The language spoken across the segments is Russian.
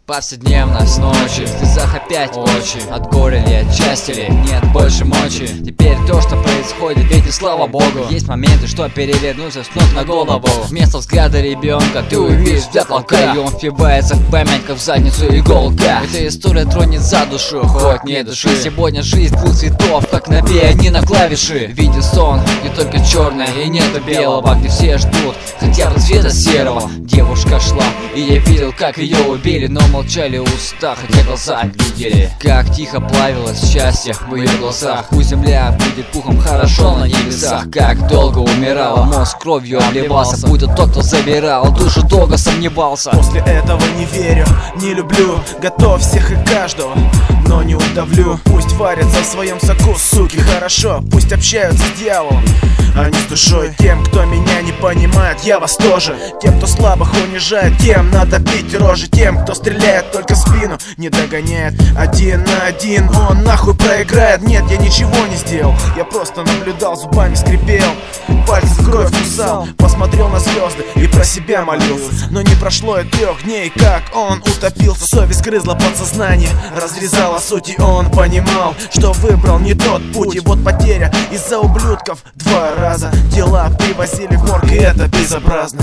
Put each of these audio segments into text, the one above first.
Повседневно с ночи, в слезах опять очи. От горя ли, от счастья ли, нет больше мочи. Теперь то, что происходит, ведь и слава богу. Есть моменты, что перевернуться с ног на голову. Вместо взгляда ребенка ты увидишь взгляд волка, и он впивается в память, как в задницу иголка. Эта история тронет за душу, хоть не души. Сегодня жизнь двух цветов, как на пианино клавиши. Видит сон, не только черное и нету белого, где все ждут хотя бы цвета серого. Девушка шла, и я видел, как ее убили, но молчали уста, хотя глаза видели. Как тихо плавилось счастье в ее глазах. Пусть земля будет пухом хорошо на небесах. Как долго умирала, мозг кровью обливался, будто тот, кто забирал душу, долго сомневался. После этого не верю, не люблю, готов всех и каждого, но не удавлю. Пусть варятся в своем соку, суки, хорошо. Пусть общаются с дьяволом, а не с душой. Тем, кто меня не понимает, я вас тоже. Тем, кто слабых унижает, тем надо бить рожи. Тем, кто стреляет только в спину, не догоняет. Один на один он нахуй проиграет. Нет, я ничего не сделал, я просто наблюдал, зубами скрипел, пальцы в кровь кусал, посмотрел на звезды и про себя молился. Но не прошло и 3 дней, как он утопился. Совесть грызла подсознание, разрезала суть, и он понимал, что выбрал не тот путь. И вот потеря из-за ублюдков 2 раза. Тела привозили в морг, и это безобразно.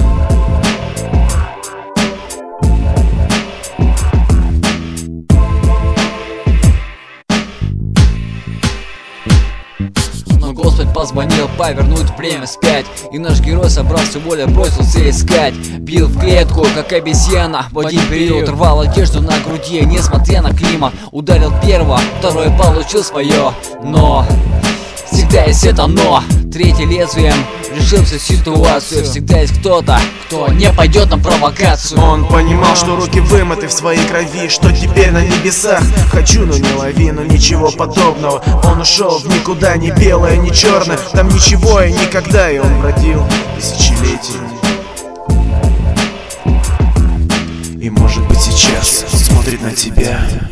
Но Господь позвонил повернуть время вспять, и наш герой собрался воля, бросился искать. Бил в клетку, как обезьяна, в один период рвал одежду на груди, несмотря на климат. Ударил первого, второй получил свое. Но всегда есть это но. Третий лезвием решил всю ситуацию. Всегда есть кто-то, кто не пойдет на провокацию. Он понимал, что руки вымыты в своей крови, что теперь на небесах. Хочу, но не лови, но ничего подобного. Он ушел в никуда, ни белое, ни черное. Там ничего и никогда, и он бродил тысячелетиями. И может быть сейчас смотрит на тебя.